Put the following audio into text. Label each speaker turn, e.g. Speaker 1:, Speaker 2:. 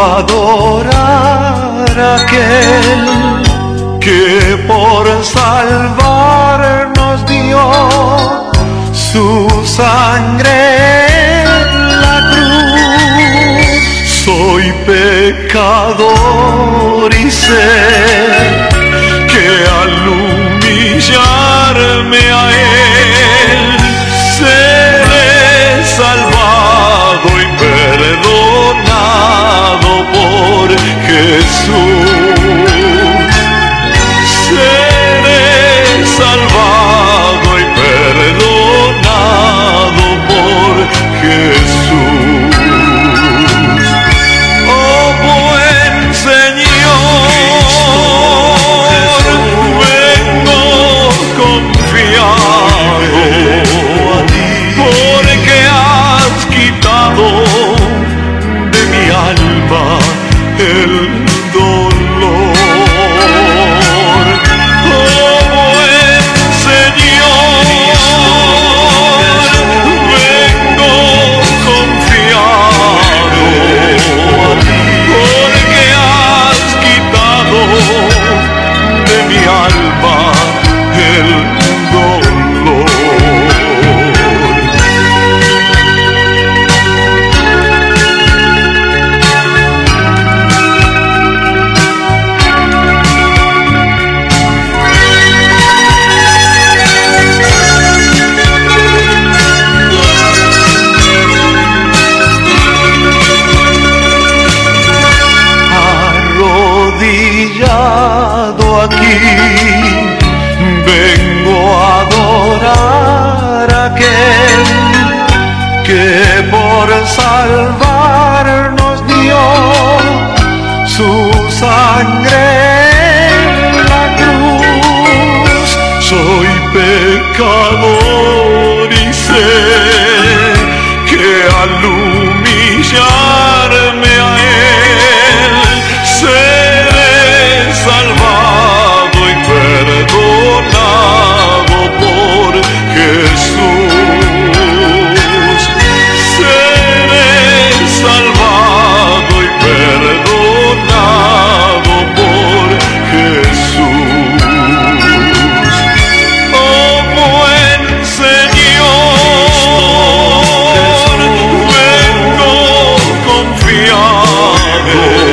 Speaker 1: adorar a aquel que por salvarnos dio su sangre en la cruz. Soy pecador y sé que al humillarme a Él seré salvado y perdonado por Jesús. Seré salvado y perdonado por Jesús. Oh buen Señor, vengo confiado porque has quitado de mi alma el dolor. Oh buen Señor, vengo confiado porque has quitado de mi alma el dolor. Arrodillado aquí, vengo a adorar a aquel que por salvarnos dio su sangre en la cruz. Soy pecador y sé que al humillarme a Él seré salvado y perdonado por Jesús. Seré salvado y perdonado por Jesús. Oh buen Señor, vengo confiado